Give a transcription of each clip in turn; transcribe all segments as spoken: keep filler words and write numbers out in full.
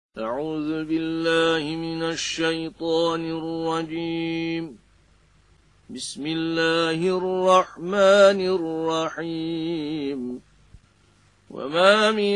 أعوذ بالله من الشيطان الرجيم. بسم الله الرحمن الرحيم. وما من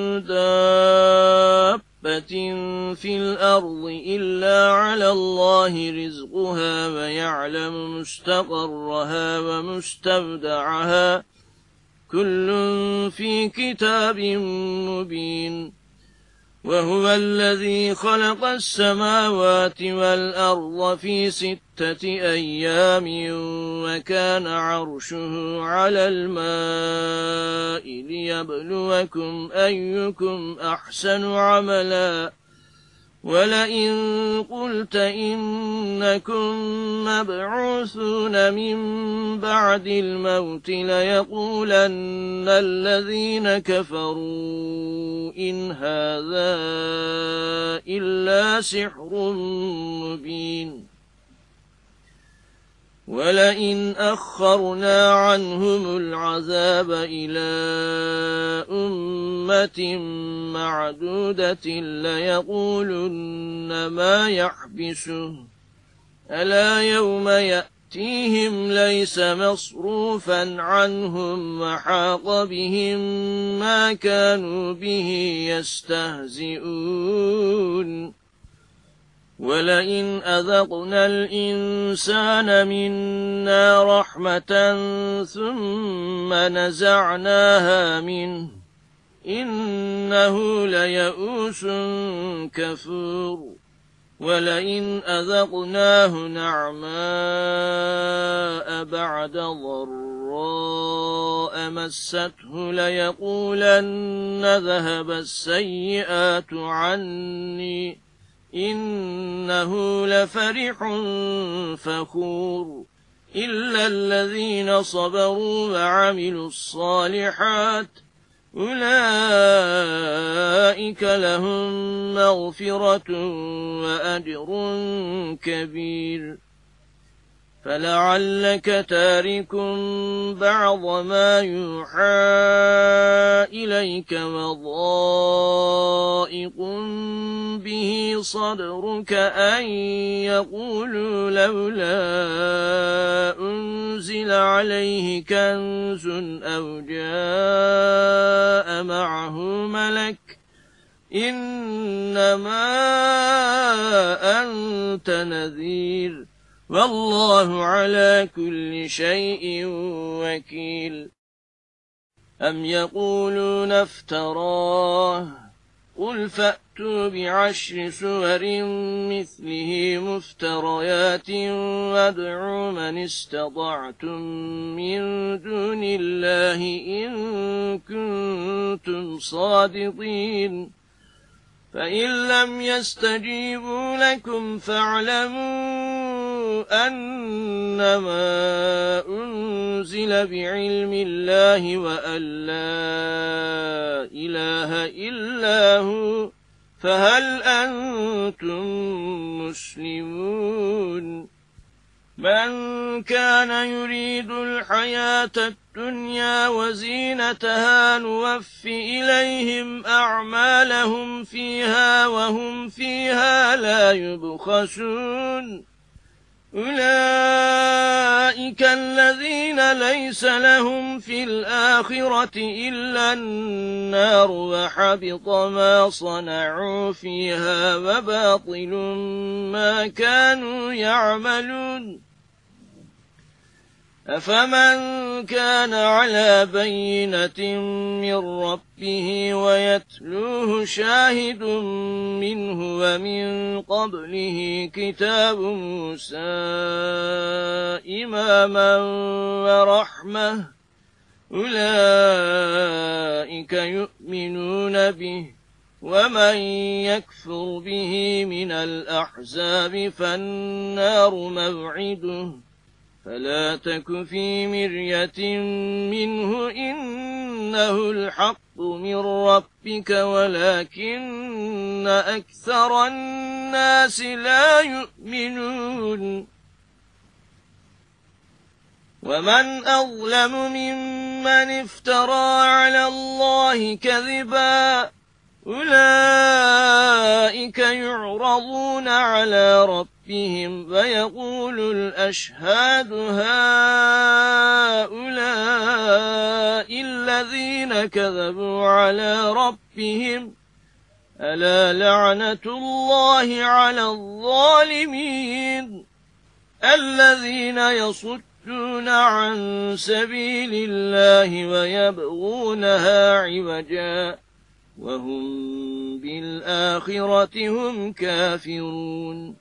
دابة في الأرض إلا على الله رزقها ويعلم مستقرها ومستودعها كل في كتاب مبين. وهو الذي خلق السماوات والأرض في ستة أيام وكان عرشه على الماء ليبلوكم أيكم أحسن عملا. ولئن قلت إنكم مبعوثون من بعد الموت ليقولن الذين كفروا إن هذا إلا سحر مبين. ولئن أخرنا عنهم العذاب إلى أمة معدودة ليقولن ما يحبسه ألا يوم يأتيهم ليس مصروفا عنهم وحاق بهم ما كانوا به يستهزئون. ولئن أذقنا الإنسان منا رحمة ثم نزعناها منه إنه ليئوس كفور. ولئن أذقناه نعماء بعد ضراء مسته ليقولن ذهب السيئات عني إنه لفرح فخور. إلا الذين صبروا وعملوا الصالحات أولئك لهم مغفرة وأجر كبير. فلعلك تارك بعض ما يوحى إليك وضائق به صدرك أن يقولوا لولا أنزل عليه كنز أو جاء معه ملك إنما أنت نذير والله على كل شيء وكيل. أم يقولون افتراه قل فأتوا بعشر سور مثله مفتريات وادعوا من استطعتم من دون الله إن كنتم صادقين. فإن لم يستجيبوا لكم فاعلموا أنما أنزل بعلم الله وأن لا إله إلا هو فهل أنتم مسلمون. من كان يريد الحياة الدنيا وزينتها نوف إليهم أعمالهم فيها وهم فيها لا يبخسون. أولئك الذين ليس لهم في الآخرة إلا النار وحبط ما صنعوا فيها وباطل ما كانوا يعملون. أفمن كان على بينة من ربه ويتلوه شاهد منه ومن قبله كتاب موسى إماما ورحمة أولئك يؤمنون به. ومن يكفر به من الأحزاب فالنار موعده فلا تك في مرية منه إنه الحق من ربك ولكن أكثر الناس لا يؤمنون. ومن أظلم ممن افترى على الله كذبا أولئك يعرضون على ربهم فيقول الأشهاد هؤلاء الذين كذبوا على ربهم ألا لعنة الله على الظالمين الذين يصدون عن سبيل الله ويبغونها عوجا وهم بالآخرة هم كافرون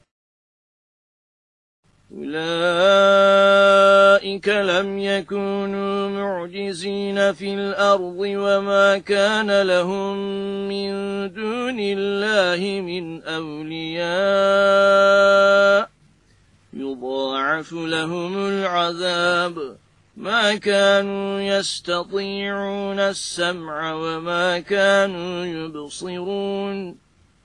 أولئك لم يكونوا معجزين في الأرض وما كان لهم من دون الله من أولياء يضاعف لهم العذاب ما كانوا يستطيعون السمع وما كانوا يبصرون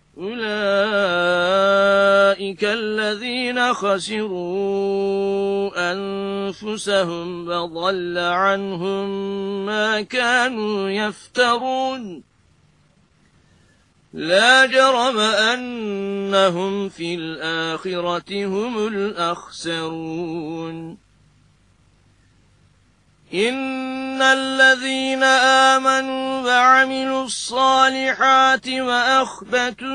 أولئك الذين خسروا أنفسهم فضل عنهم ما كانوا يفترون لا جرم أنهم في الآخرة هم الأخسرون إن الذين آمنوا وعملوا الصالحات وأخبتوا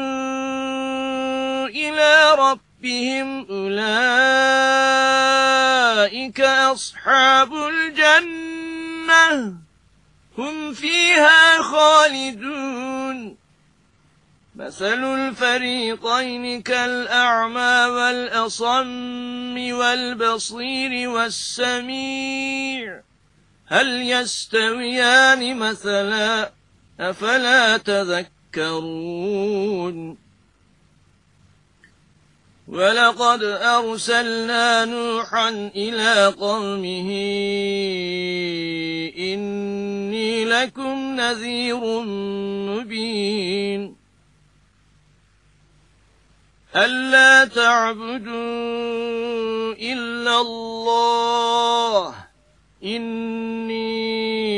إلى ربهم أولئك أصحاب الجنة هم فيها خالدون مثل الفريقين كالأعمى والأصم والبصير والسميع هل يستويان مثلا أفلا تذكرون ولقد أرسلنا نوحا إلى قومه إني لكم نذير مبين ألا تعبدوا إلا الله إني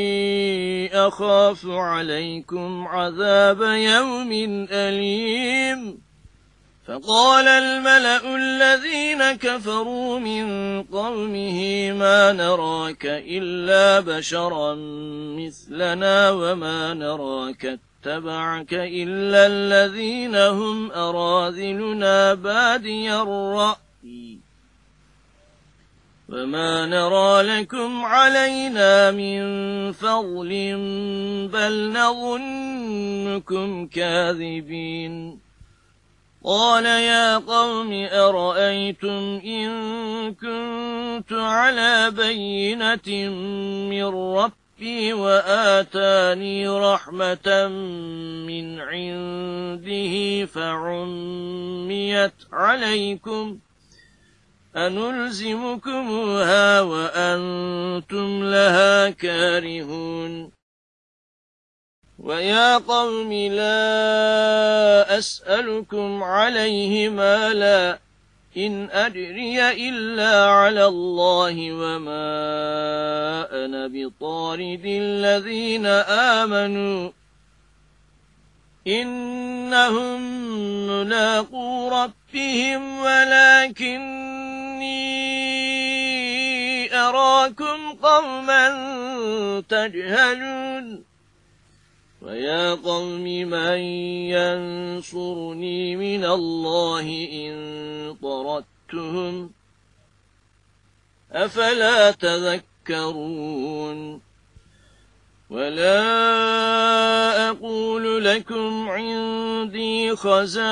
أخاف عليكم عذاب يوم أليم فقال الملأ الذين كفروا من قومه ما نراك إلا بشرا مثلنا وما نراك اتبعك إلا الذين هم أراذلنا بادي الرأي وما نرى لكم علينا من فضل بل نظنكم كاذبين قال يا قوم أرأيتم إن كنت على بينة من ربي وآتاني رحمة من عنده فعميت عليكم أنلزمكموها وأنتم لها كارهون ويا قوم لا أسألكم عليه مالا إن أجري إلا على الله وما أنا بطارد الذين آمنوا إنهم ملاقو ربهم ولكني أراكم قوما تجهلون ويا قوم من ينصرني من الله إن طردتهم أفلا تذكرون ولا أقول لكم عندي خزائن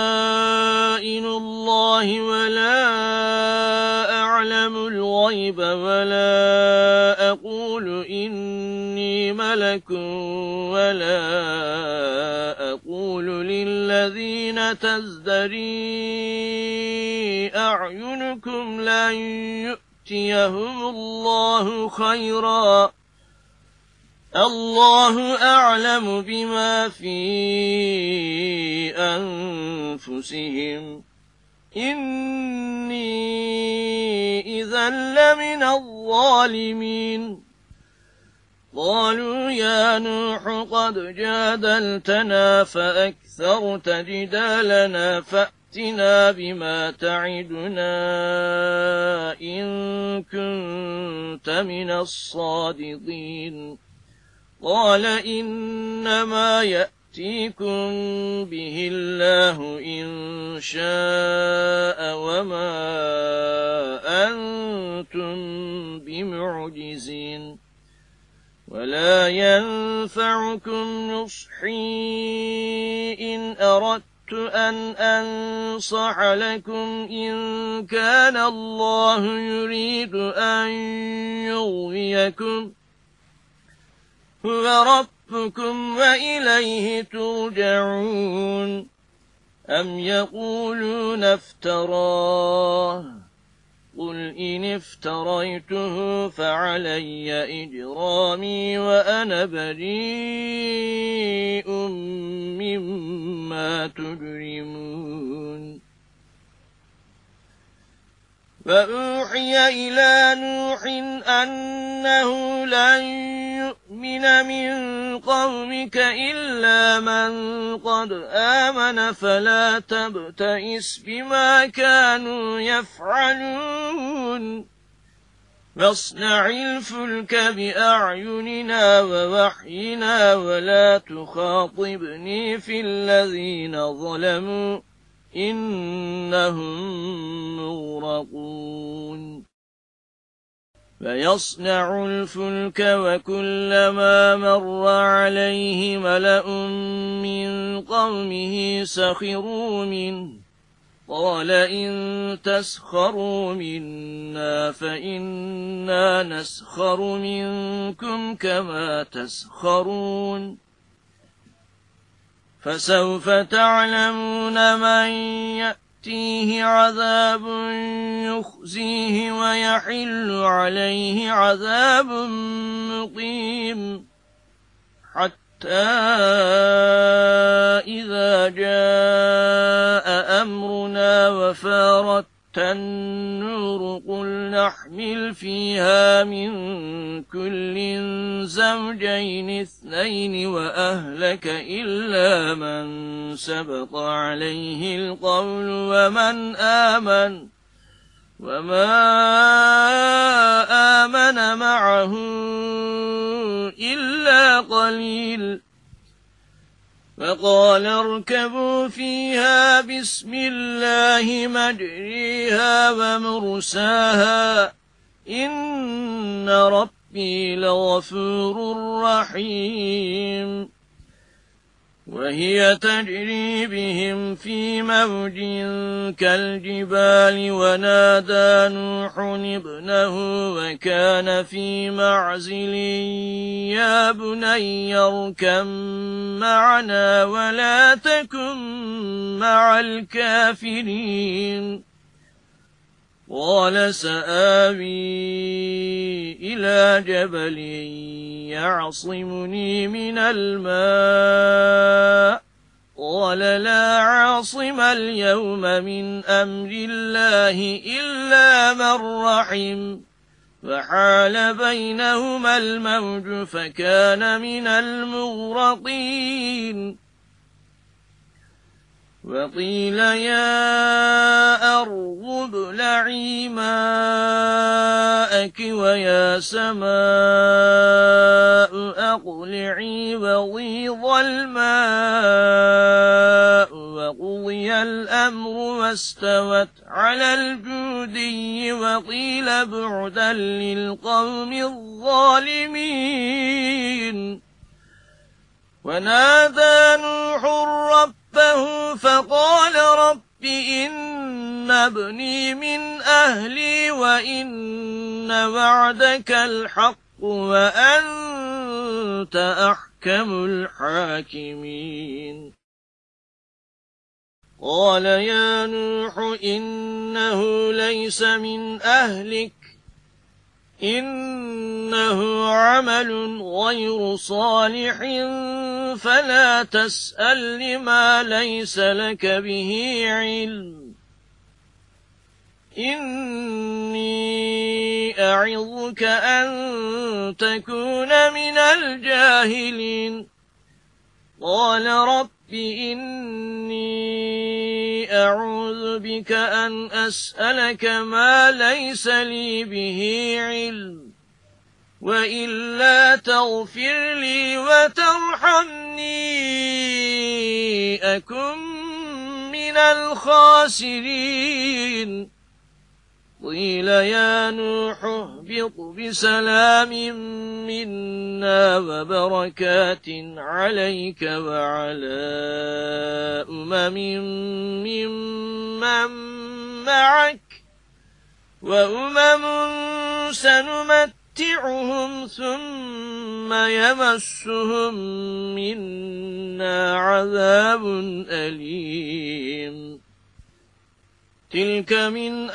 الله ولا أعلم الغيب ولا أقول إني ملك ولا أقول للذين تزدري أعينكم لن يؤتيهم الله خيرا الله أعلم بما في أنفسهم إني إذا لمن الظالمين قالوا يا نوح قد جادلتنا فأكثرت جدالنا فأتنا فأتنا بما تعدنا إن كنت من الصادقين قال إنما يأتيكم به الله إن شاء وما أنتم بمعجزين ولا ينفعكم نصحي إن أردت أن أنصح لكم إن كان الله يريد أن يغويكم هو ربكم وإليه ترجعون أم يقولون افتراه قل إن افتريته فعلي إجرامي وأنا بريء مما تجرمون وأوحي إلى نوح أنه لن يؤمن من قومك إلا من قد آمن فلا تبتئس بما كانوا يفعلون واصنع الفلك بأعيننا ووحينا ولا تخاطبني في الذين ظلموا إنهم مغرقون فيصنع الفلك وكلما مر عليه ملأ من قومه سخروا منه قال إن تسخروا منا فإنا نسخر منكم كما تسخرون فسوف تعلمون من يأتيه عذاب يخزيه ويحل عليه عذاب مقيم حتى إذا جاء أمرنا وفارت النور قل نحمل فيها من كل زوجين اثنين وأهلك إلا من سبق عليه القول ومن آمن وما آمن معه إلا قليل فقال اركبوا فيها بسم الله مجريها ومرساها إن ربي لغفور رحيم وهي تجري بهم في موج كالجبال ونادى نوح ابنه وكان في معزل يا بني اركب معنا ولا تكن مع الكافرين قال سآوي إلى جبل يعصمني من الماء قال لا عاصم اليوم من أمر الله إلا من رحم فحال بينهما الموج فكان من المغرقين وقيل يا أرض ابلعي ماءك ويا سماء أقلعي وغيض الماء وقضي الأمر واستوت على الجودي وقيل بعدا للقوم الظالمين ونادى نوح ربه فقال رب إن ابني من أهلي وإن وعدك الحق وأنت أحكم الحاكمين قال يا نوح إنه ليس من أهلك إنه عمل غير صالح فلا تسأل لما ليس لك به علم إني أعظك أن تكون من الجاهلين قال رب إني أعوذ بك أن أسألك ما ليس لي به علم وإلا تغفر لي وترحمني أكن من الخاسرين قيل يا نوح اهبط بسلام منا وبركات عليك وعلى أمم ممن معك وأمم سنمتعهم ثم يمسهم منا عذاب أليم تلك من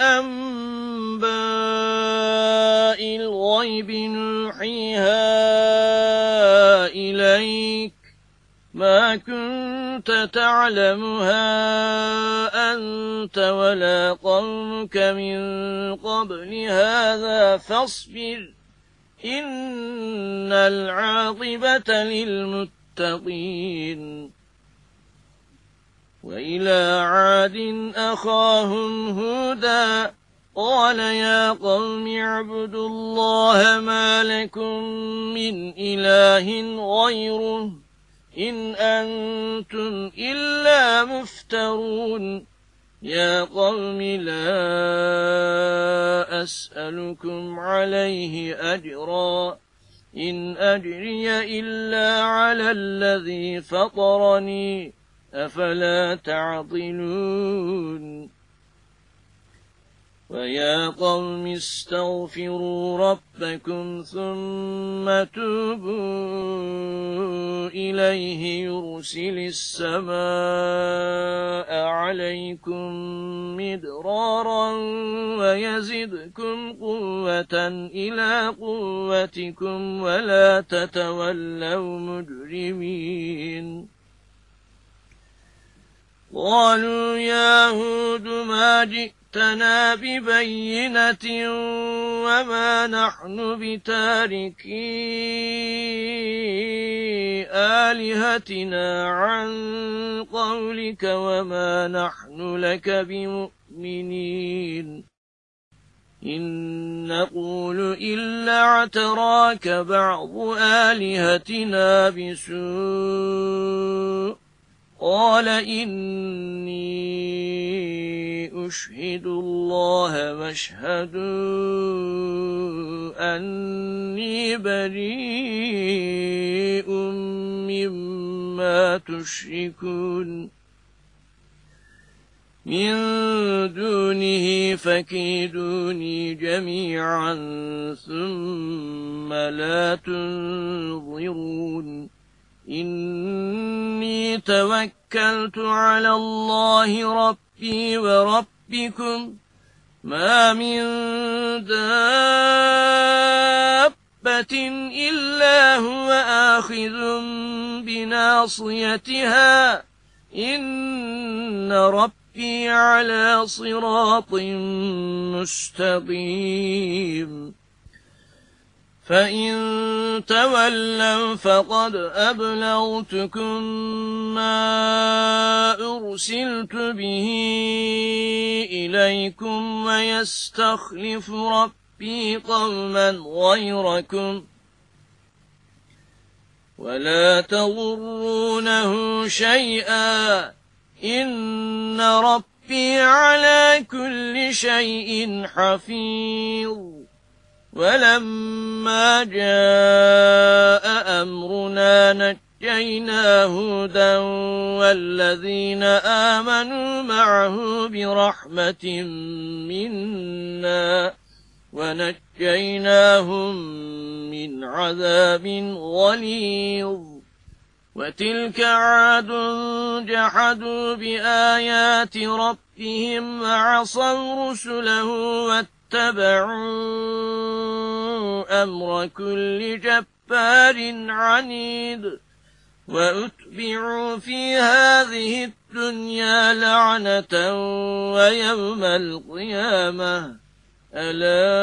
أنباء الغيب نوحيها إليك ما كنت تعلمها أنت ولا قومك من قبل هذا فاصبر إن العاقبة للمتقين وإلى عاد أخاهم هودا قال يا قوم اعبدوا الله ما لكم من إله غيره إن أنتم إلا مفترون يا قوم لا أسألكم عليه أجرا إن أجري إلا على الذي فطرني أفلا تعقلون ويا قوم استغفروا ربكم ثم توبوا إليه يرسل السماء عليكم مدرارا ويزدكم قوة إلى قوتكم ولا تتولوا مجرمين قالوا يا هود ما جئتنا ببينة وما نحن بتاركي آلهتنا عن قولك وما نحن لك بمؤمنين إن نقول إلا اعتراك بعض آلهتنا بسوء قال إني أشهد الله واشهدوا أني بريء مما تشركون من دونه فكيدوني جميعا ثم لا تنظرون إني توكلت على الله ربي وربكم ما من دابة إلا هو آخذ بناصيتها إن ربي على صراط مستقيم فإن تولوا فقد أبلغتكم ما أرسلت به إليكم ويستخلف ربي قوما غيركم ولا تضرونه شيئا إن ربي على كل شيء حفيظ ولما جاء أمرنا نجينا هودا والذين آمنوا معه برحمة منا ونجيناهم من عذاب غليظ وتلك عاد جحدوا بآيات ربهم وعصوا رسله واتبعوا أمر كل جبار عنيد وأتبعوا في هذه الدنيا لعنة ويوم القيامة ألا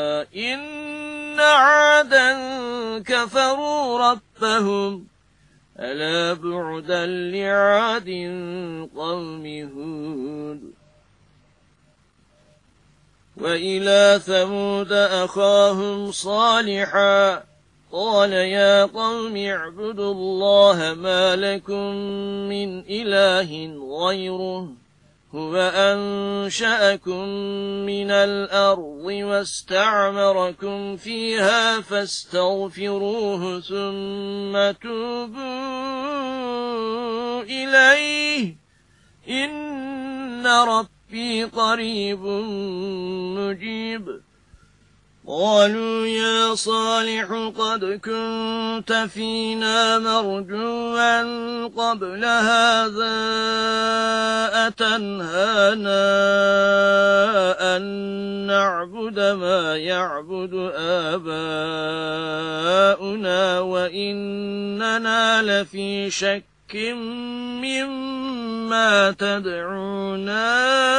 إن عادا كفروا ربهم ألا بعدا لعاد قوم هود. وإلى ثمود أخاهم صالحا قال يا قوم اعبدوا الله ما لكم من إله غيره هو أنشأكم من الأرض واستعمركم فيها فاستغفروه ثم توبوا إليه إن ربي قريب مجيب. قالوا يا صالح قد كنت فينا مرجوا قبل هذا أتنهانا أن نعبد ما يعبد آباؤنا وإننا لفي شك مما تدعونا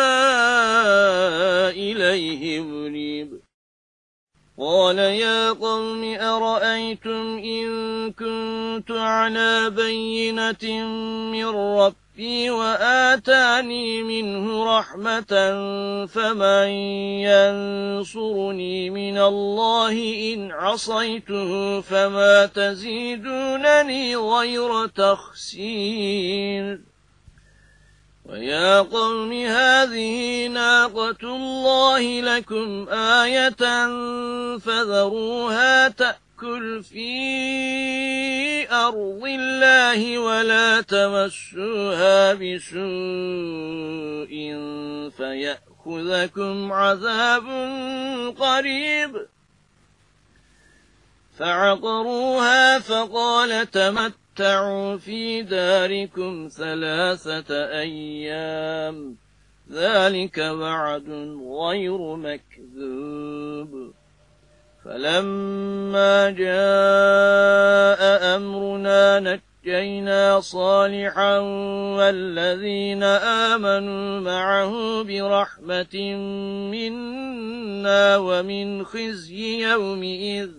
إليه مريب. قال يا قوم أرأيتم إن كنت على بينة من ربي وآتاني منه رحمة فمن ينصرني من الله إن عصيته فما تزيدونني غير تخسير. ويا قوم هذه ناقة الله لكم آية فذروها تأكل في أرض الله ولا تمسوها بسوء فيأخذكم عذاب قريب. فعقروها فقال تمتعوا تمتعوا في داركم ثلاثة أيام ذلك وعد غير مكذوب. فلما جاء أمرنا نجينا صالحا والذين آمنوا معه برحمة منا ومن خزي يومئذ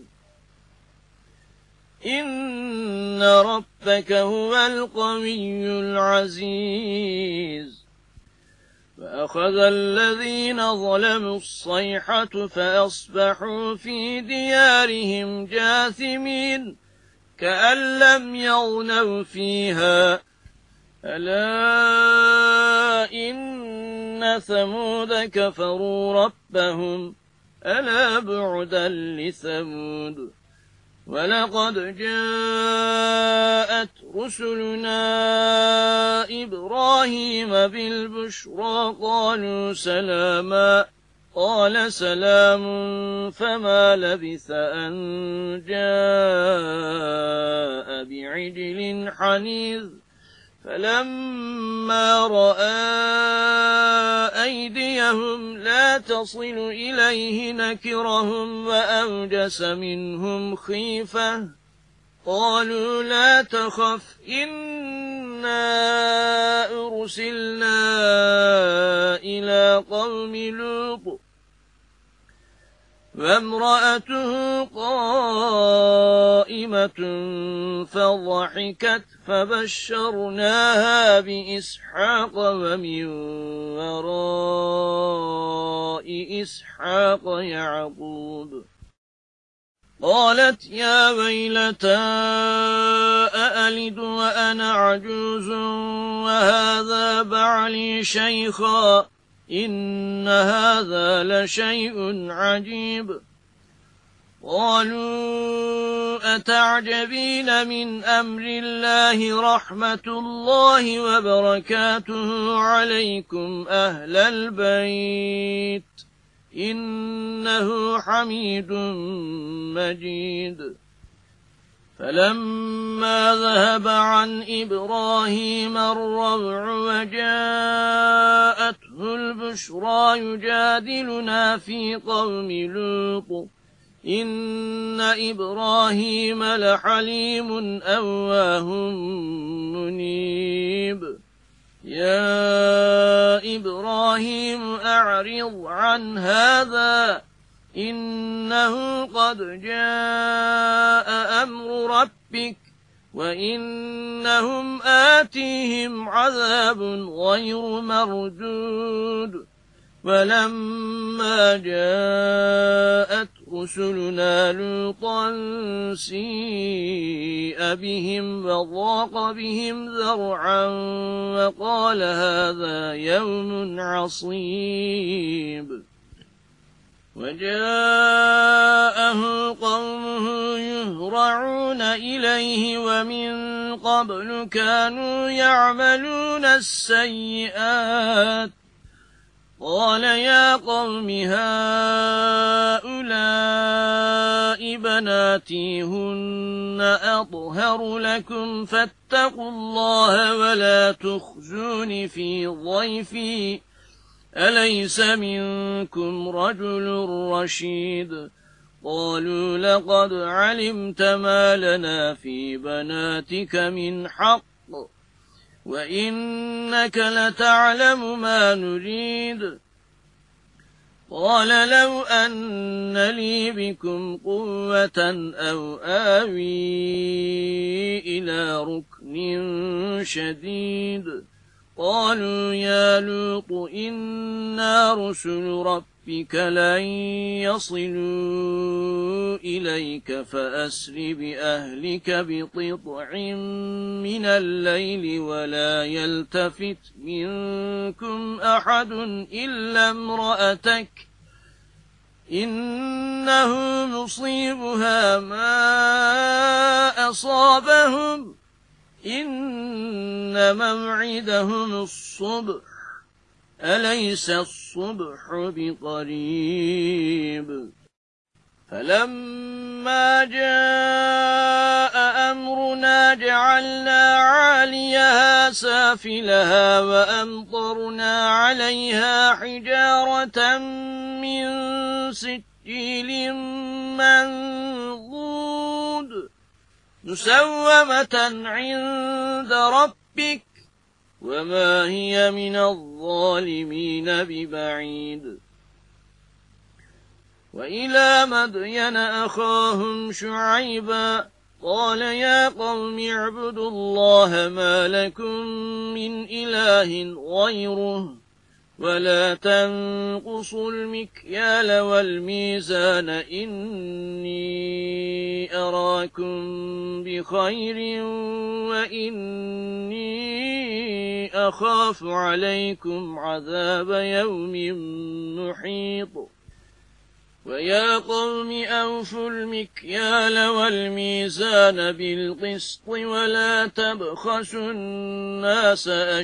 إن ربك هو القوي العزيز. فأخذ الذين ظلموا الصيحة فأصبحوا في ديارهم جاثمين كأن لم يغنوا فيها ألا إن ثمود كفروا ربهم ألا بعدا لثمود. ولقد جاءت رسلنا إبراهيم بالبشرى قالوا سلاما قال سلام فما لبث أن جاء بعجل حنيذ. فلما رأى أيديهم لا تصل إليه نكرهم وأوجس منهم خيفة قالوا لا تخف إنا أرسلنا إلى قوم لوط وامرأته قائمة فضحكت فبشرناها بإسحاق ومن وراء إسحاق يعقوب. قالت يا ويلتى أألد وأنا عجوز وهذا بعلي شيخا إن هذا لشيء عجيب. قالوا أتعجبين من أمر الله رحمة الله وبركاته عليكم أهل البيت إنه حميد مجيد. فلما ذهب عن إبراهيم الروع وجاءته البشرى يجادلنا في قوم لوط إن إبراهيم لحليم أواه منيب. يا إبراهيم أعرض عن هذا إنه قد جاء أمر ربك وإنهم آتيهم عذاب غير مردود ولما جاءت رسلنا لوطا سيء بهم وضاق بهم ذرعا وقال هذا يوم عصيب وجاءه قومه يهرعون إليه ومن قبل كانوا يعملون السيئات قال يا قوم هؤلاء بناتي هن أطهر لكم فاتقوا الله ولا تخزون في ضيفي أليس منكم رجل رشيد قالوا لقد علمت ما لنا في بناتك من حق وإنك لتعلم ما نريد قال لو أن لي بكم قوة أو آوي إلى ركن شديد قالوا يا لوط إنا رسل ربك لن يصلوا إليك فأسر بأهلك بقطع من الليل ولا يلتفت منكم أحد إلا امرأتك إنه مصيبها ما أصابهم إن موعدهم الصبح أليس الصبح بقريب فلما جاء أمرنا جعلنا عاليها سافلها وأمطرنا عليها حجارة من سجيل منضود مسومة عند ربك وما هي من الظالمين ببعيد وإلى مدين أخاهم شعيبا قال يا قوم اعبدوا الله ما لكم من إله غيره ولا تنقصوا المكيال والميزان إني أراكم بخير وإني أخاف عليكم عذاب يوم محيط ويا قوم أوفوا المكيال والميزان بالقسط ولا تبخسوا الناس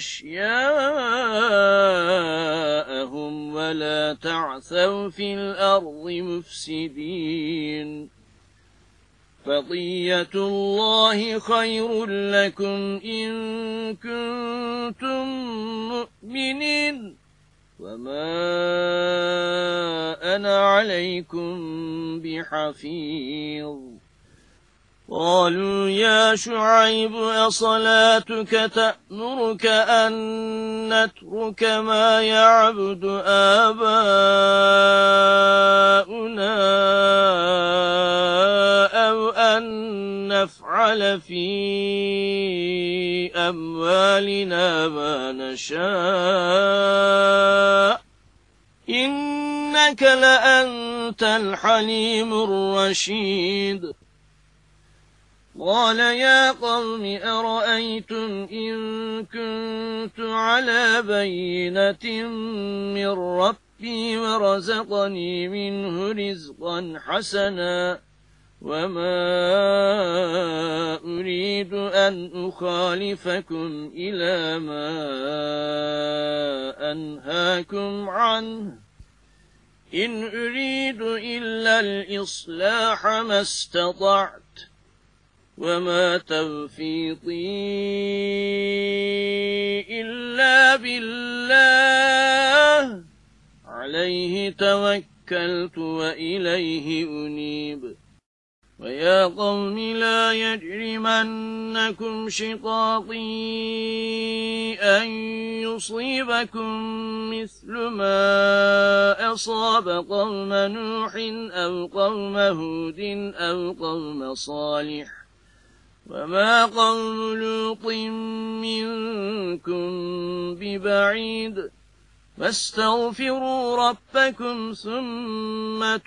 أشياءهم ولا تعثوا في الأرض مفسدين بقية الله خير لكم إن كنتم مؤمنين وما أنا عليكم بحفيظ قالوا يا شعيب أصلاتك تأمرك أن نترك ما يعبد آباؤنا أو أن نفعل في أموالنا ما نشاء إنك لأنت الحليم الرشيد قال يا قوم أرأيتم إن كنت على بينة من ربي ورزقني منه رزقا حسنا وما أريد أن أخالفكم إلى ما أنهاكم عنه إن أريد إلا الإصلاح ما استطعت وما توفيقي إلا بالله عليه توكلت وإليه أنيب ويا قوم لا يجرمنكم شقاقي أن يصيبكم مثل ما أصاب قوم نوح أو قوم هود أو قوم صالح وما قوم لوط منكم ببعيد فاستغفروا ربكم ثم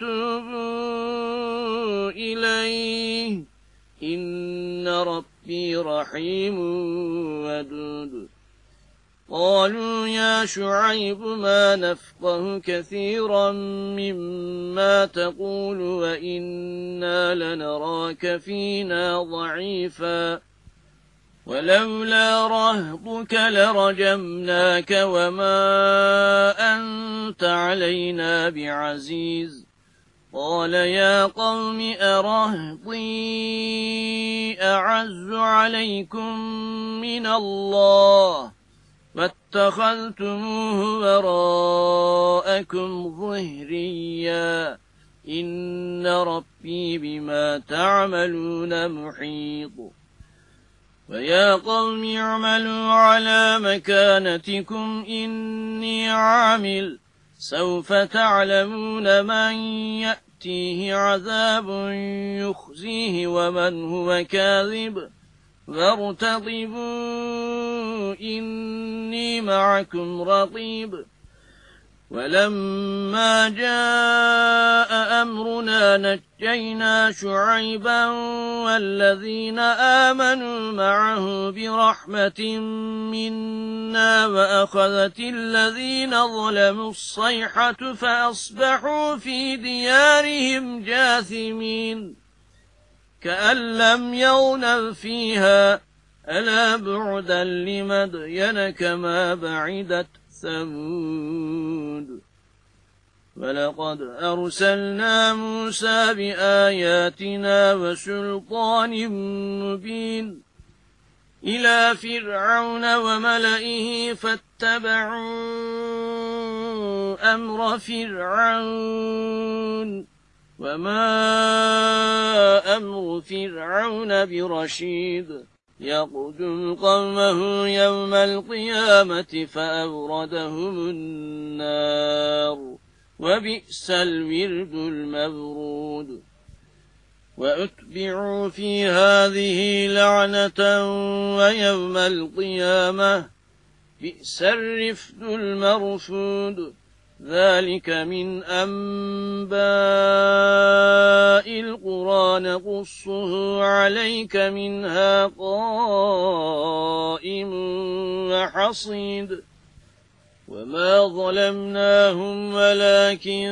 توبوا إليه إن ربي رحيم ودود قالوا يا شعيب ما نفقه كثيرا مما تقول وإنا لنراك فينا ضعيفا ولولا رهطك لرجمناك وما أنت علينا بعزيز قال يا قوم أرهطي أعز عليكم من الله فاتخذتموه وراءكم ظهريا إن ربي بما تعملون محيط ويا قوم اعملوا على مكانتكم إني عامل سوف تعلمون من يأتيه عذاب يخزيه ومن هو كاذب فارتقبوا إني معكم رقيب ولما جاء أمرنا نجينا شعيبا والذين آمنوا معه برحمة منا وأخذت الذين ظلموا الصيحة فأصبحوا في ديارهم جاثمين كأن لم يغنوا فيها ألا بعدا لمدين كما بعدت ثمود ولقد أرسلنا موسى بآياتنا وسلطان مبين إلى فرعون وملئه فاتبعوا أمر فرعون وما أمر فرعون برشيد يقدم قومه يوم القيامة فأوردهم النار وبئس الورد المورود وأتبعوا في هذه لعنة ويوم القيامة بئس الرفد المرفود ذلك من أنباء القرى نقصه عليك منها قائم وحصيد وما ظلمناهم ولكن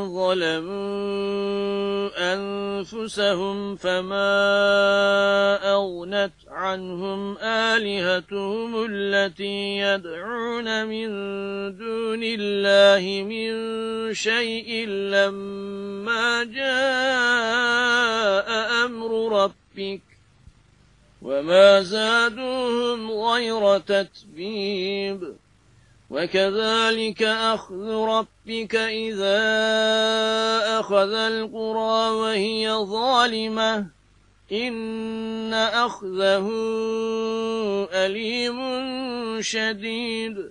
ظلموا أنفسهم فما أغنت عنهم آلهتهم التي يدعون من دون الله من شيء لما جاء أمر ربك وما زادوهم غير تتبيب وكذلك أخذ ربك إذا أخذ القرى وهي ظالمة إن أخذه أليم شديد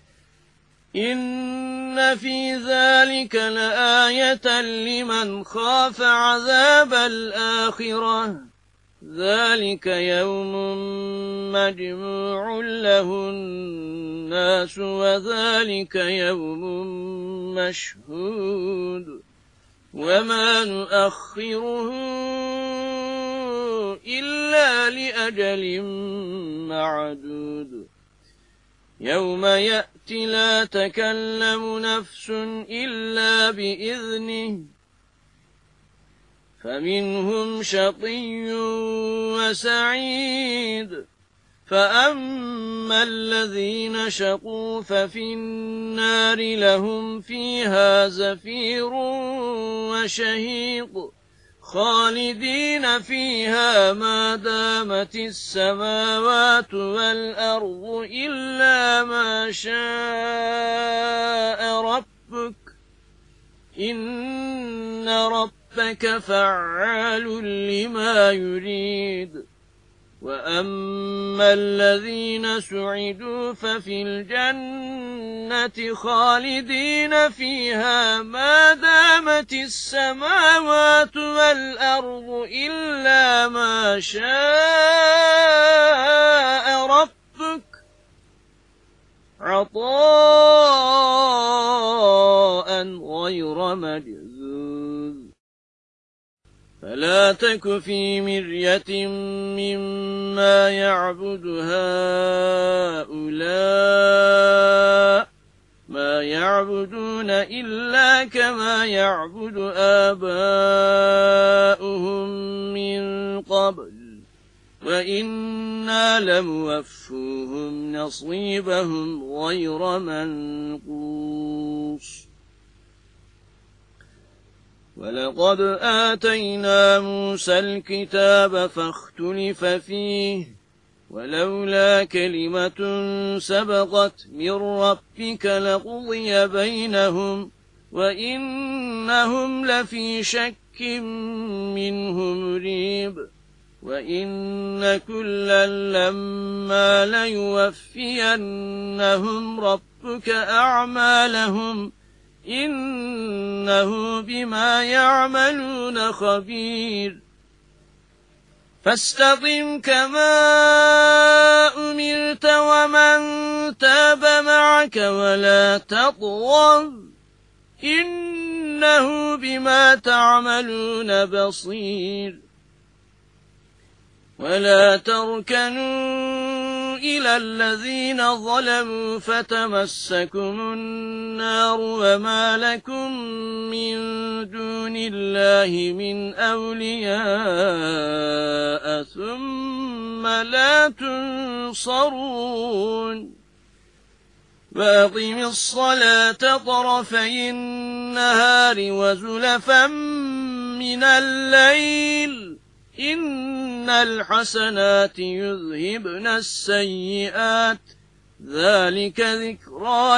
إن في ذلك لآية لمن خاف عذاب الآخرة ذلك يوم مجموع له الناس وذلك يوم مشهود وما نؤخره إلا لأجل معدود يوم يأتي لا تكلم نفس إلا بإذنه فمنهم شقي وسعيد فأما الذين شقوا ففي النار لهم فيها زفير وشهيق خالدين فيها ما دامت السماوات والأرض إلا ما شاء ربك إن ربك فعال لما يريد وأما الذين سعدوا ففي الجنة خالدين فيها ما دامت السماوات والأرض إلا ما شاء ربك عطاء غير مجذوذ فلا تك في مرية مما يعبد هؤلاء ما يعبدون إلا كما يعبد آباؤهم من قبل وإنا لموفوهم نصيبهم غير منقوص ولقد آتينا موسى الكتاب فاختلف فيه ولولا كلمة سبقت من ربك لقضي بينهم وإنهم لفي شك منه مريب وإن كلا لما ليوفينهم ربك أعمالهم إنه بما يعملون خبير فاستقم كما أمرت ومن تاب معك ولا تطغوا إنه بما تعملون بصير ولا تركنوا إلى الذين ظلموا فتمسكم النار وما لكم من دون الله من أولياء ثم لا تنصرون وأقم الصلاة طرفي النهار وزلفا من الليل إن الحسنات يذهبن السيئات ذلك ذكرى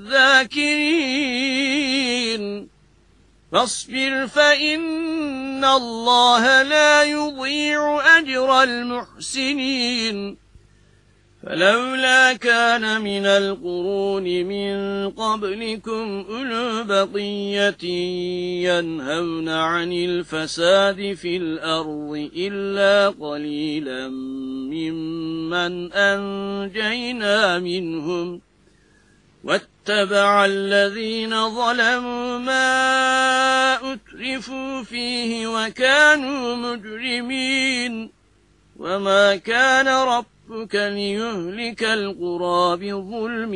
للذاكرين فاصبر فإن الله لا يضيع أجر المحسنين فلولا كان من القرون من قبلكم أولو بقية ينهون عن الفساد في الأرض إلا قليلا ممن أنجينا منهم واتبع الذين ظلموا ما أترفوا فيه وكانوا مجرمين وما كان رب ربك ليهلك القرى بظلم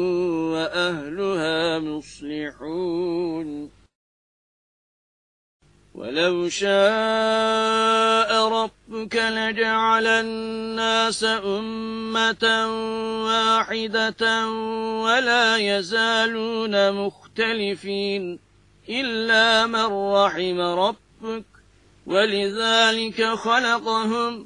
وأهلها مصلحون ولو شاء ربك لجعل الناس أمة واحدة ولا يزالون مختلفين إلا من رحم ربك ولذلك خلقهم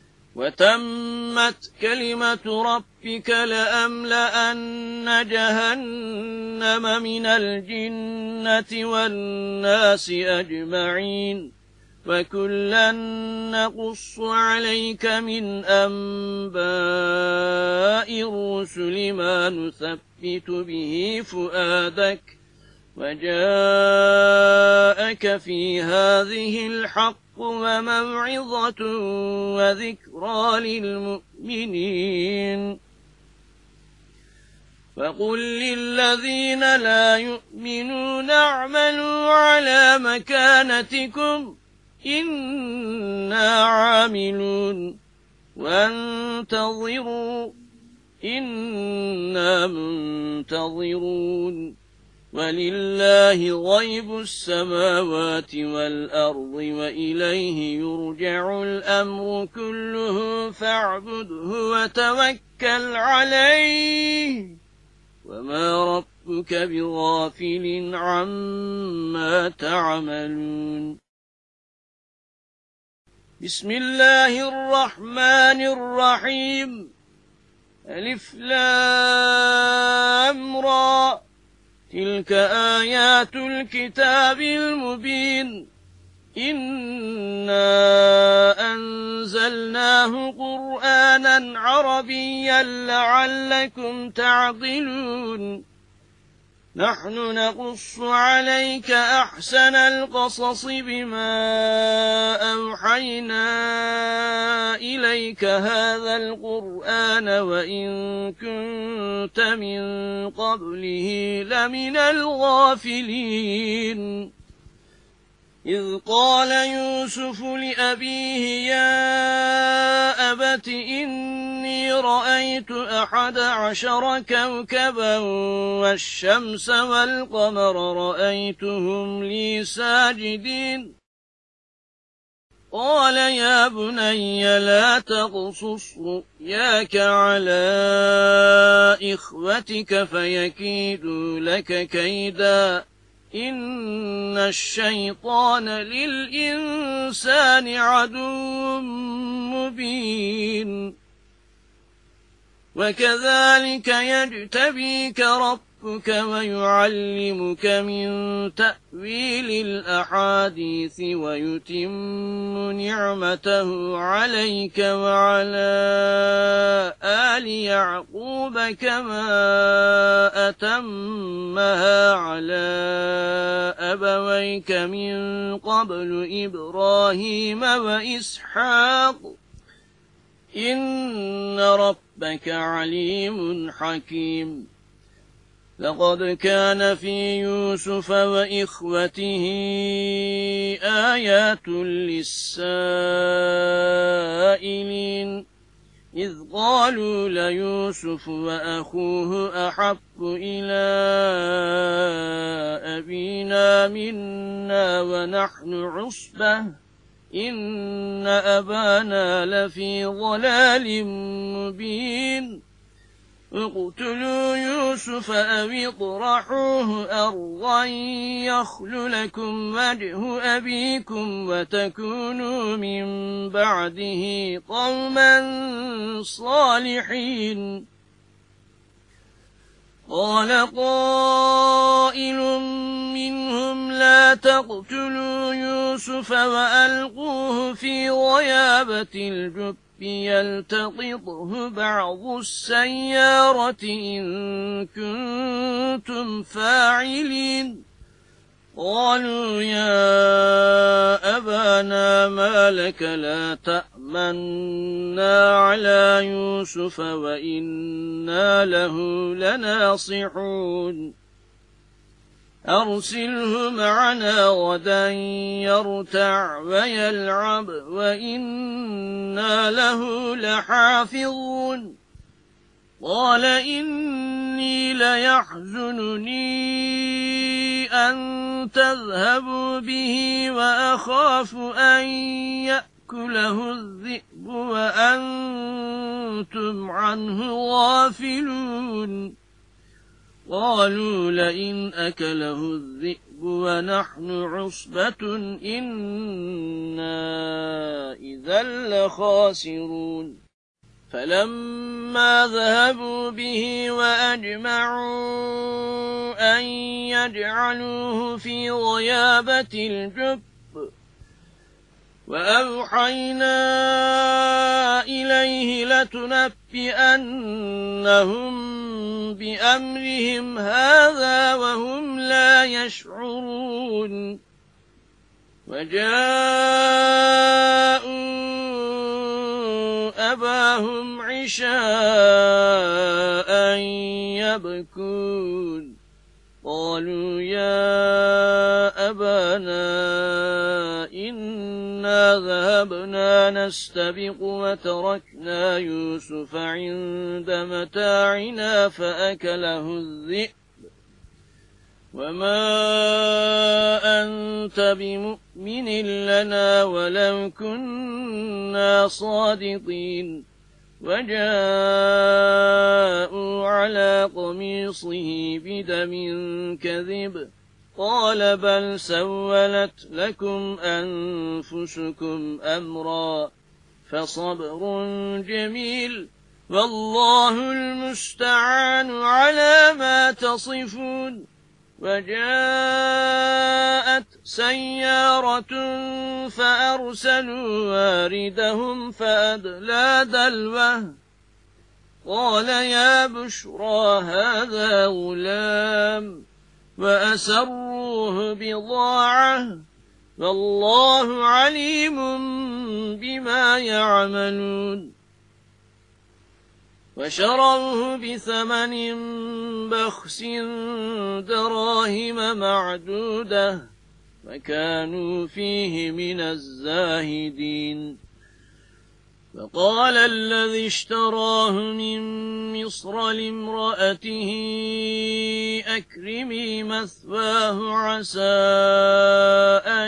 وتمت كلمة ربك لأملأن جهنم من الجنة والناس أجمعين وكلا نقص عليك من أنباء الرسل ما نثبت به فؤادك وجاءك في هذه الحق وموعظة وذكرى للمؤمنين فقل للذين لا يؤمنون اعملوا على مكانتكم إنا عاملون وانتظروا إنا منتظرون ولله غيب السماوات والأرض وإليه يرجع الأمر كله فاعبده وتوكل عليه وما ربك بغافل عما تعملون بسم الله الرحمن الرحيم ألف لام را تلك آيات الكتاب المبين إنا أنزلناه قرآنا عربيا لعلكم تعقلون نحن نقص عليك أحسن القصص بما أوحينا إليك هذا القرآن وإن كنت من قبله لمن الغافلين إذ قال يوسف لأبيه يا أبت إني رأيت أحد عشر كوكبا والشمس والقمر رأيتهم لي ساجدين قال يا بني لا تقصص رؤياك على إخوتك فيكيدوا لك كيدا إن الشيطان للإنسان عدو مبين وكذلك يجتبيك ربك ويعلمك من تأويل الأحاديث ويتم نعمته عليك وعلى آل يعقوب كما أتمها على أبويك من قبل إبراهيم وإسحاق إن ربك عليم حكيم لقد كان في يوسف وإخوته آيات للسائلين إذ قالوا ليوسف وأخوه أحب إلى أبينا منا ونحن عصبة إن أبانا لفي ضلال مبين اقتلوا يوسف أو اطرحوه أرضا يخل لكم وجه أبيكم وتكونوا من بعده قوما صالحين قال قائل منهم لا تقتلوا يوسف وألقوه في غيابة الجب يلتقطه بعض السيارة إن كنتم فاعلين قالوا يا أبانا ما لك لا تأمنا على يوسف وإنا له لناصحون أرسله معنا غدا يرتع ويلعب وإنا له لحافظون قال إني ليحزنني أن تذهبوا به وأخاف أن يأكله الذئب وأنتم عنه غافلون قالوا لئن أكله الذئب ونحن عصبة إنا إذا لخاسرون فلما ذهبوا به وأجمعوا أن يجعلوه في غيابة الجب وأوحينا إليه لتنبئنهم بأمرهم هذا وهم لا يشعرون وجاءوا أباهم عشاء يبكون قالوا يا أبانا إنا ذهبنا نستبق وتركنا يوسف عند متاعنا فأكله الذئب وما أنت بمؤمن لنا ولو كنا صادقين وجاءوا على قميصه بدم كذب قال بل سولت لكم أنفسكم أمرا فصبر جميل والله المستعان على ما تصفون وجاءت سيارة فأرسلوا واردهم فأدلى دلوه قال يا بشرى هذا غلام وأسروه بضاعة والله عليم بما يعملون وشروه بثمن بخس دراهم معدودة وكانوا فيه من الزاهدين فقال الذي اشتراه من مصر لامرأته أكرمي مثواه عسى أن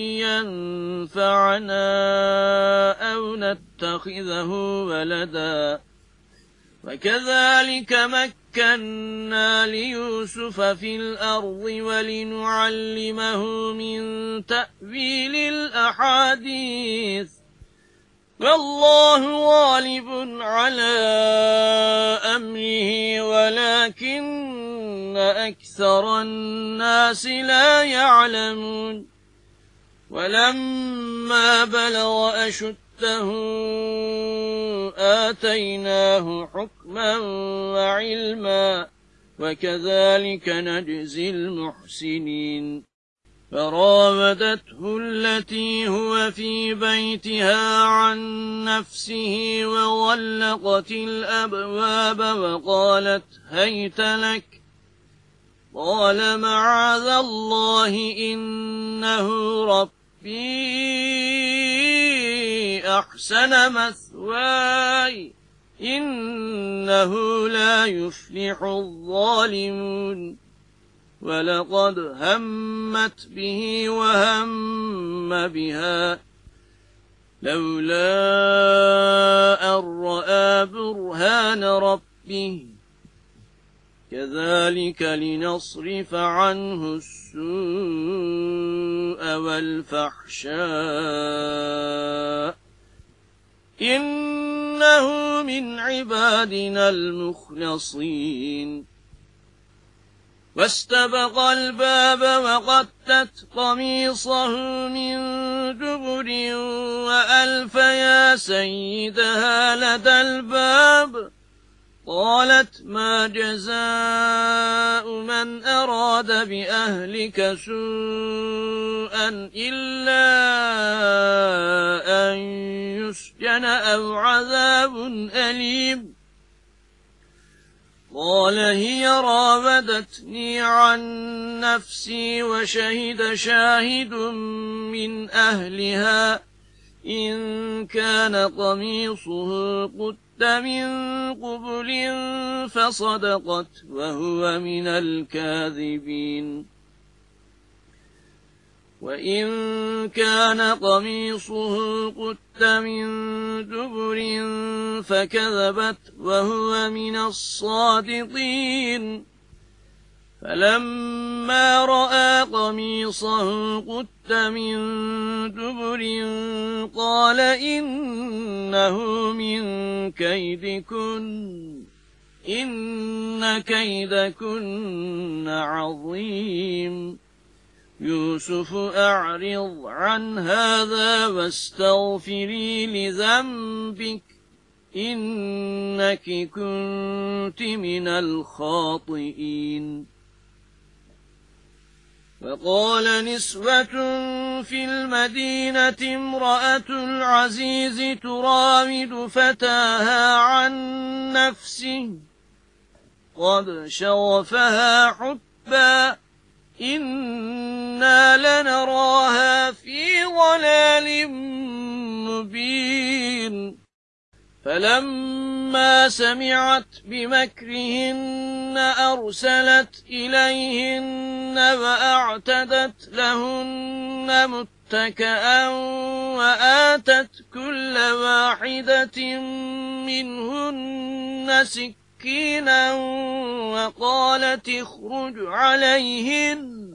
ينفعنا أو نتخذه ولدا وكذلك مكنا ليوسف في الأرض ولنعلمه من تأويل الأحاديث والله غالب على أمره ولكن أكثر الناس لا يعلمون ولما بلغ أشده آتيناه حكما وعلما وكذلك نجزي المحسنين فراودته التي هو في بيتها عن نفسه وغلقت الأبواب وقالت هيت لك قال معاذ الله إنه ربي أحسن مثواي إنه لا يفلح الظالمون ولقد همت به وهم بها لولا أن رأى برهان ربه كذلك لنصرف عنه السوء والفحشاء إنه من عبادنا المخلصين واستبق الباب وقدت قميصه من دبر وألف يا سيدها لدى الباب قالت ما جزاء من أراد بأهلك سوءا إلا أن يسجن أو عذاب أليم قال هي راودتني عن نفسي وشهد شاهد من أهلها إن كان قميصه قد من قبل فصدقت وهو من الكاذبين وإن كان قميصه قد من دبر فكذبت وهو من الصادقين فلما رأى قميصه قد من دبر قال إنه من كيدكن إن كيدكن عظيم يوسف أعرض عن هذا واستغفري لذنبك إنك كنت من الخاطئين وقال نسوة في المدينة امرأة العزيز تراود فتاها عن نفسه قد شغفها حبا إنا لنراها في ضلال مبين فلما سمعت بمكرهن أرسلت إليهن وأعتدت لهن متكئا وآتت كل واحدة منهن سكينا وقالت اخرج عليهن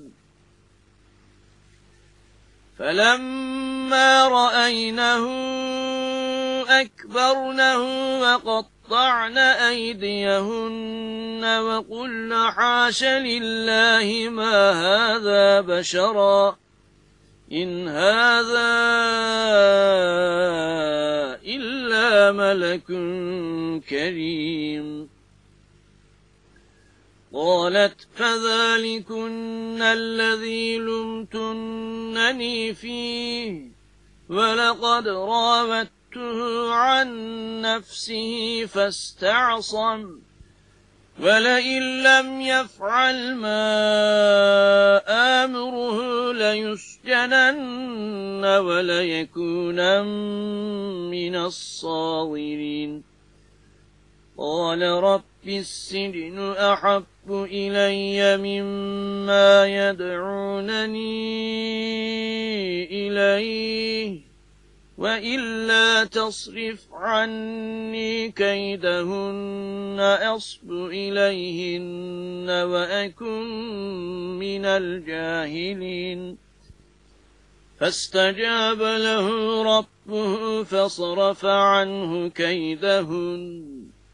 فلما رأينه أكبرنه وقطعن أيديهن وقلن حاش لله ما هذا بشرا إن هذا إلا ملك كريم. قالت فذلكن الذي لمتنني فيه ولقد راودته عن نفسه فاستعصم ولئن لم يفعل ما آمره ليسجنن وليكونن من الصاغرين. قال رب السجن أحب إلي مما يدعونني إليه وإلا تصرف عني كيدهن أصب إليهن وأكن من الجاهلين. فاستجاب له ربه فصرف عنه كيدهن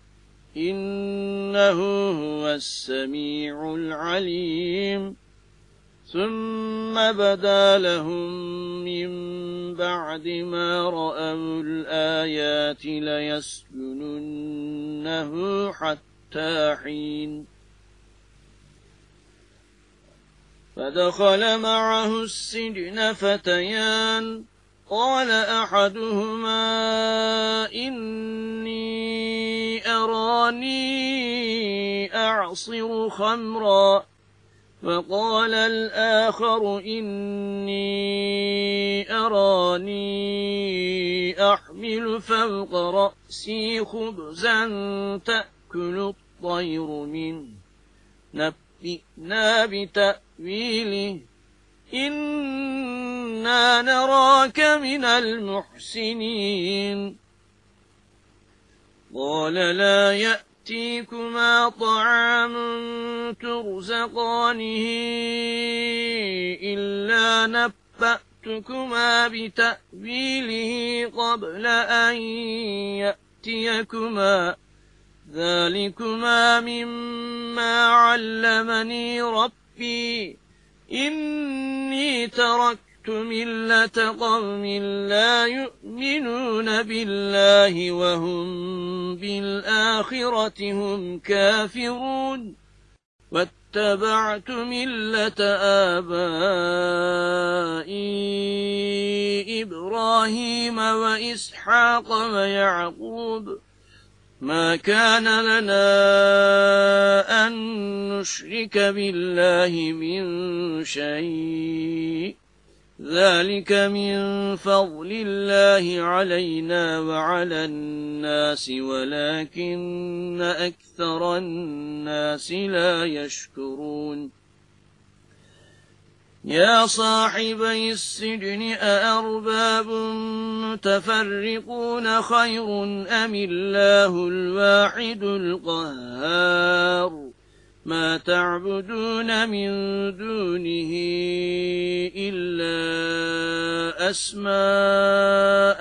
إنه هو السميع العليم. ثم بدا لهم من بعد ما رأوا الآيات ليسجننه حتى حين. فدخل معه السجن فتيان قال أحدهما إني أراني أعصر خمرا وقال الآخر إني أراني أحمل فوق رأسي خبزا تأكل الطير منه نبئنا بتأويله إنا نراك من المحسنين. قال لا يأتيكما طعام ترزقانه إلا نبأتكما بتأويله قبل أن يأتيكما ذلكما مما علمني ربي إني تركت ملة قوم لا يؤمنون بالله وهم بالآخرة هم كافرون واتبعت ملة آبائي إبراهيم وإسحاق ويعقوب ما كان لنا أن نشرك بالله من شيء ذلك من فضل الله علينا وعلى الناس ولكن أكثر الناس لا يشكرون. يا صاحبي السجن أأرباب متفرقون خير أم الله الواحد القهار ما تعبدون من دونه إلا أسماء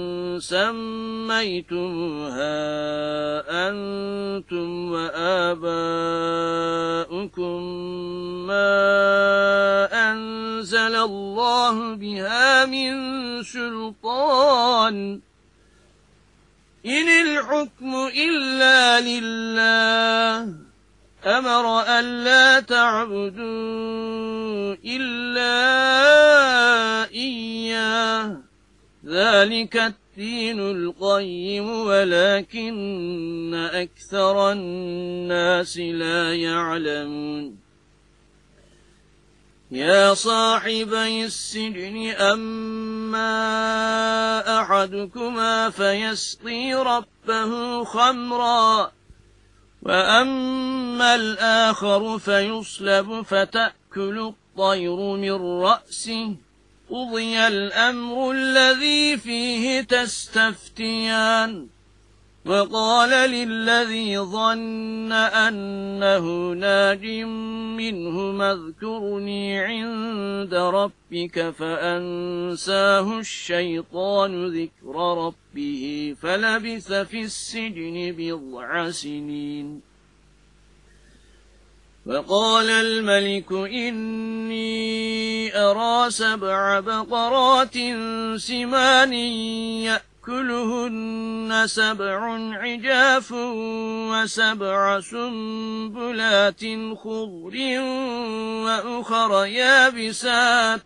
سميتموها أنتم وآباؤكم ما أنزل الله بها من سلطان إن الحكم إلا لله أمر ألا تعبدوا إلا إياه ذلك الدين القيم ولكن أكثر الناس لا يعلمون. يا صاحبي السجن أما أحدكما فيسقي ربه خمرا وأما الآخر فيصلب فتأكل الطير من رأسه قضي الأمر الذي فيه تستفتيان. وقال للذي ظن أنه ناج منهما اذكرني عند ربك فأنساه الشيطان ذكر ربه فلبث في السجن بضع سنين. فقال الملك إني أرى سبع بقرات سمان يأكلهن سبع عجاف وسبع سنبلات خضر وأخر يابسات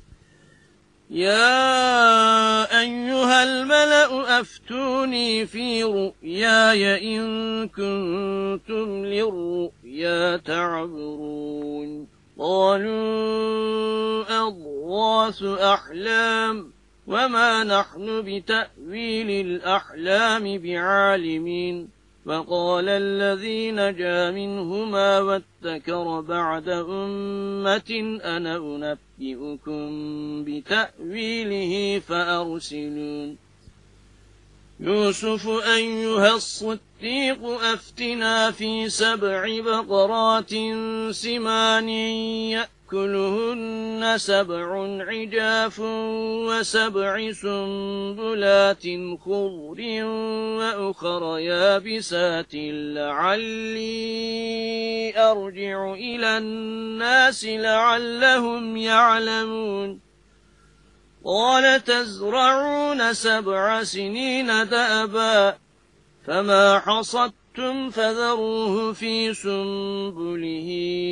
يا أيها الملأ أفتوني في رؤياي إن كنتم للرؤيا تعبرون قالوا أضغاث أحلام وما نحن بتأويل الأحلام بعالمين فقال الذي نجا منهما واتكر بعد أمة أنا أنبئكم بتأويله فأرسلون يوسف أيها الصديق أفتنا في سبع بقرات سمان يأكلهن سبع عجاف وسبع سنبلات خضر وأخر يابسات لعلي أرجع إلى الناس لعلهم يعلمون قال تزرعون سبع سنين دأبا فما حصدتم فذروه في سنبله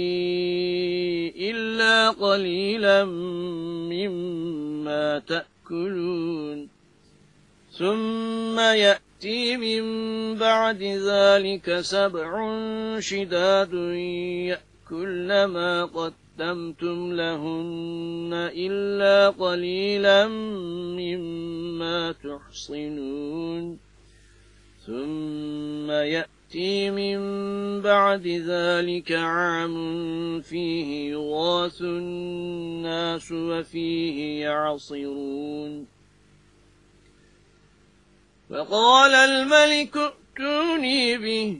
إلا قليلا مما تأكلون ثم يأتي من بعد ذلك سبع شداد يأكلن ما قدمتم لهن إلا قليلا مما تحصنون ثم يأتي من بعد ذلك عام فيه يغاث الناس وفيه يعصرون فقال الملك ائتوني به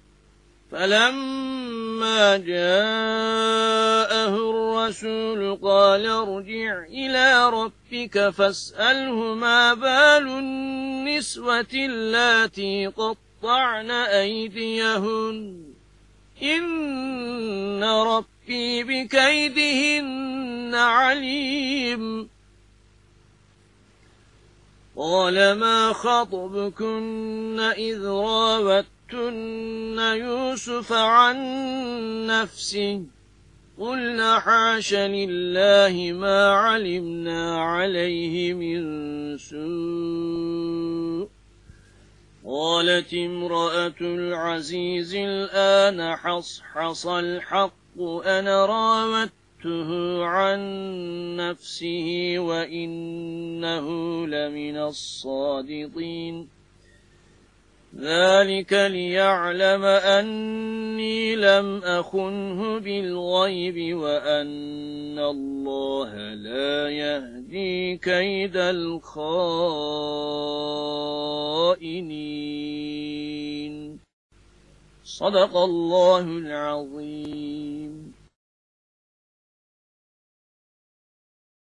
فلما جاءه الرسول قال ارجع إلى ربك فاسأله ما بال النسوة اللاتي قطعن أيديهن إن ربي بكيدهن عليم قال ما خطبكن إذ راوتن يوسف عن نفسه قلنا حاش لله ما علمنا عليه من سوء قالت امرأة العزيز الآن حصحص الحق أنا راودته عن نفسه وإنه لمن الصادقين ذلك ليعلم أني لم أخنه بالغيب وأن الله لا يهدي كيد الخائنين صدق الله العظيم.